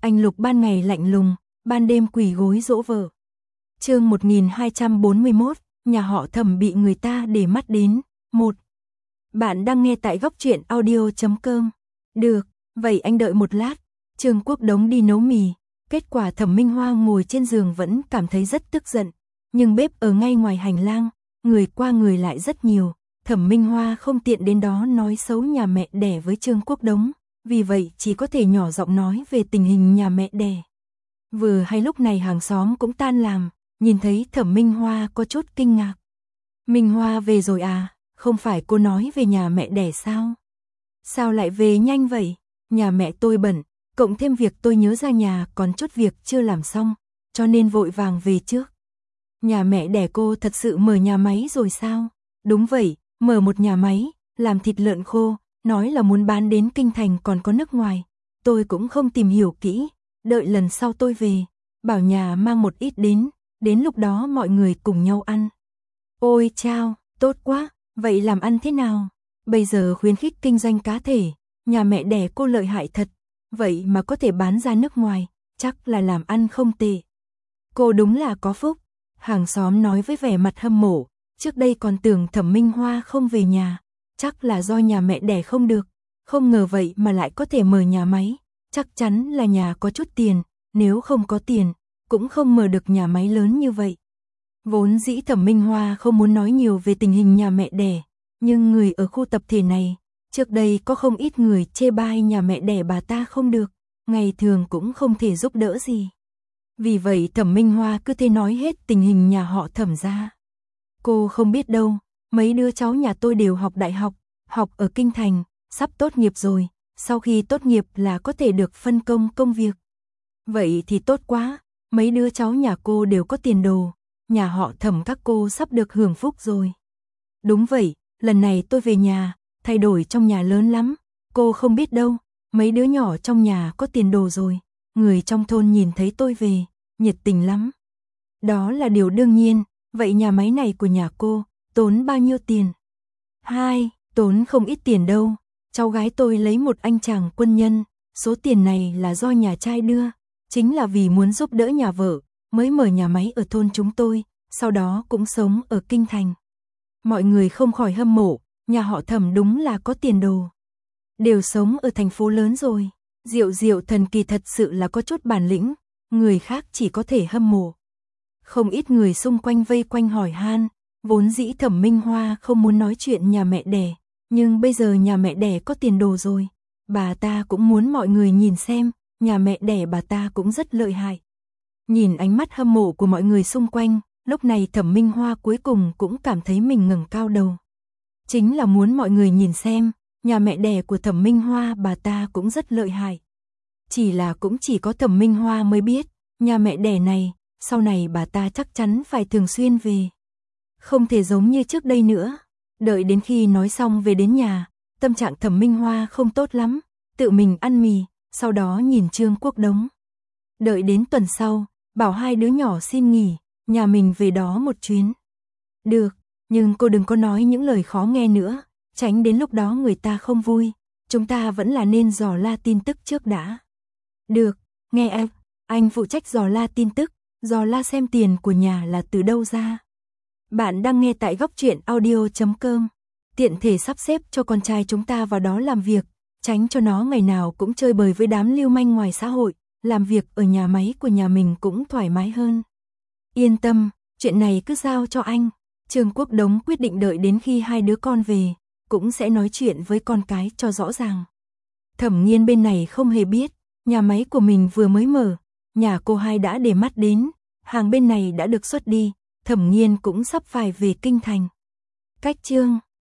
Anh Lục ban ngày lạnh lùng, ban đêm quỳ gối dỗ vợ. Chương 1241, nhà họ Thẩm bị người ta để mắt đến. 1. Bạn đang nghe tại góc truyện audio.com. Được, vậy anh đợi một lát. Trương Quốc Đống đi nấu mì. Kết quả Thẩm Minh Hoa ngồi trên giường vẫn cảm thấy rất tức giận. Nhưng bếp ở ngay ngoài hành lang, người qua người lại rất nhiều. Thẩm Minh Hoa không tiện đến đó nói xấu nhà mẹ đẻ với Trương Quốc Đống. Vì vậy chỉ có thể nhỏ giọng nói về tình hình nhà mẹ đẻ. Vừa hay lúc này hàng xóm cũng tan làm, nhìn thấy Thẩm Minh Hoa có chút kinh ngạc. Minh Hoa về rồi à, không phải cô nói về nhà mẹ đẻ sao? Sao lại về nhanh vậy? Nhà mẹ tôi bận, cộng thêm việc tôi nhớ ra nhà còn chút việc chưa làm xong, cho nên vội vàng về trước. Nhà mẹ đẻ cô thật sự mở nhà máy rồi sao? Đúng vậy, mở một nhà máy, làm thịt lợn khô, nói là muốn bán đến kinh thành còn có nước ngoài. Tôi cũng không tìm hiểu kỹ, đợi lần sau tôi về, bảo nhà mang một ít đến lúc đó mọi người cùng nhau ăn. Ôi chao, tốt quá, vậy làm ăn thế nào? Bây giờ khuyến khích kinh doanh cá thể, nhà mẹ đẻ cô lợi hại thật, vậy mà có thể bán ra nước ngoài, chắc là làm ăn không tệ. Cô đúng là có phúc, hàng xóm nói với vẻ mặt hâm mộ, trước đây còn tưởng Thẩm Minh Hoa không về nhà, chắc là do nhà mẹ đẻ không được, không ngờ vậy mà lại có thể mở nhà máy, chắc chắn là nhà có chút tiền, nếu không có tiền, cũng không mở được nhà máy lớn như vậy. Vốn dĩ Thẩm Minh Hoa không muốn nói nhiều về tình hình nhà mẹ đẻ, nhưng người ở khu tập thể này, trước đây có không ít người chê bai nhà mẹ đẻ bà ta không được, ngày thường cũng không thể giúp đỡ gì. Vì vậy Thẩm Minh Hoa cứ thế nói hết tình hình nhà họ Thẩm ra. Cô không biết đâu, mấy đứa cháu nhà tôi đều học đại học, học ở Kinh Thành, sắp tốt nghiệp rồi, sau khi tốt nghiệp là có thể được phân công công việc. Vậy thì tốt quá, mấy đứa cháu nhà cô đều có tiền đồ, nhà họ Thẩm các cô sắp được hưởng phúc rồi. Đúng vậy, lần này tôi về nhà, thay đổi trong nhà lớn lắm, cô không biết đâu, mấy đứa nhỏ trong nhà có tiền đồ rồi, người trong thôn nhìn thấy tôi về, nhiệt tình lắm. Đó là điều đương nhiên, vậy nhà máy này của nhà cô, tốn bao nhiêu tiền? Tốn không ít tiền đâu, cháu gái tôi lấy một anh chàng quân nhân, số tiền này là do nhà trai đưa, chính là vì muốn giúp đỡ nhà vợ, mới mở nhà máy ở thôn chúng tôi, sau đó cũng sống ở Kinh Thành. Mọi người không khỏi hâm mộ, nhà họ Thẩm đúng là có tiền đồ. Đều sống ở thành phố lớn rồi, Diệu thần kỳ thật sự là có chút bản lĩnh, người khác chỉ có thể hâm mộ. Không ít người xung quanh vây quanh hỏi han, vốn dĩ Thẩm Minh Hoa không muốn nói chuyện nhà mẹ đẻ, nhưng bây giờ nhà mẹ đẻ có tiền đồ rồi, bà ta cũng muốn mọi người nhìn xem, nhà mẹ đẻ bà ta cũng rất lợi hại. Nhìn ánh mắt hâm mộ của mọi người xung quanh, lúc này Thẩm Minh Hoa cuối cùng cũng cảm thấy mình ngẩng cao đầu. Chính là muốn mọi người nhìn xem, nhà mẹ đẻ của Thẩm Minh Hoa bà ta cũng rất lợi hại. Chỉ là cũng chỉ có Thẩm Minh Hoa mới biết, nhà mẹ đẻ này, sau này bà ta chắc chắn phải thường xuyên về. Không thể giống như trước đây nữa. Đợi đến khi nói xong về đến nhà, tâm trạng Thẩm Minh Hoa không tốt lắm, tự mình ăn mì, sau đó nhìn Trương Quốc Đống. Đợi đến tuần sau, bảo hai đứa nhỏ xin nghỉ, nhà mình về đó một chuyến. Được, nhưng cô đừng có nói những lời khó nghe nữa, tránh đến lúc đó người ta không vui, chúng ta vẫn là nên dò la tin tức trước đã. Được, nghe anh phụ trách dò la tin tức, dò la xem tiền của nhà là từ đâu ra. Bạn đang nghe tại góc truyện audio.com. Tiện thể sắp xếp cho con trai chúng ta vào đó làm việc, tránh cho nó ngày nào cũng chơi bời với đám lưu manh ngoài xã hội, làm việc ở nhà máy của nhà mình cũng thoải mái hơn. Yên tâm, chuyện này cứ giao cho anh. Trương Quốc Đống quyết định đợi đến khi hai đứa con về, cũng sẽ nói chuyện với con cái cho rõ ràng. Thẩm Nghiên bên này không hề biết, nhà máy của mình vừa mới mở, nhà cô hai đã để mắt đến, hàng bên này đã được xuất đi, Thẩm Nghiên cũng sắp phải về Kinh Thành. Cách chương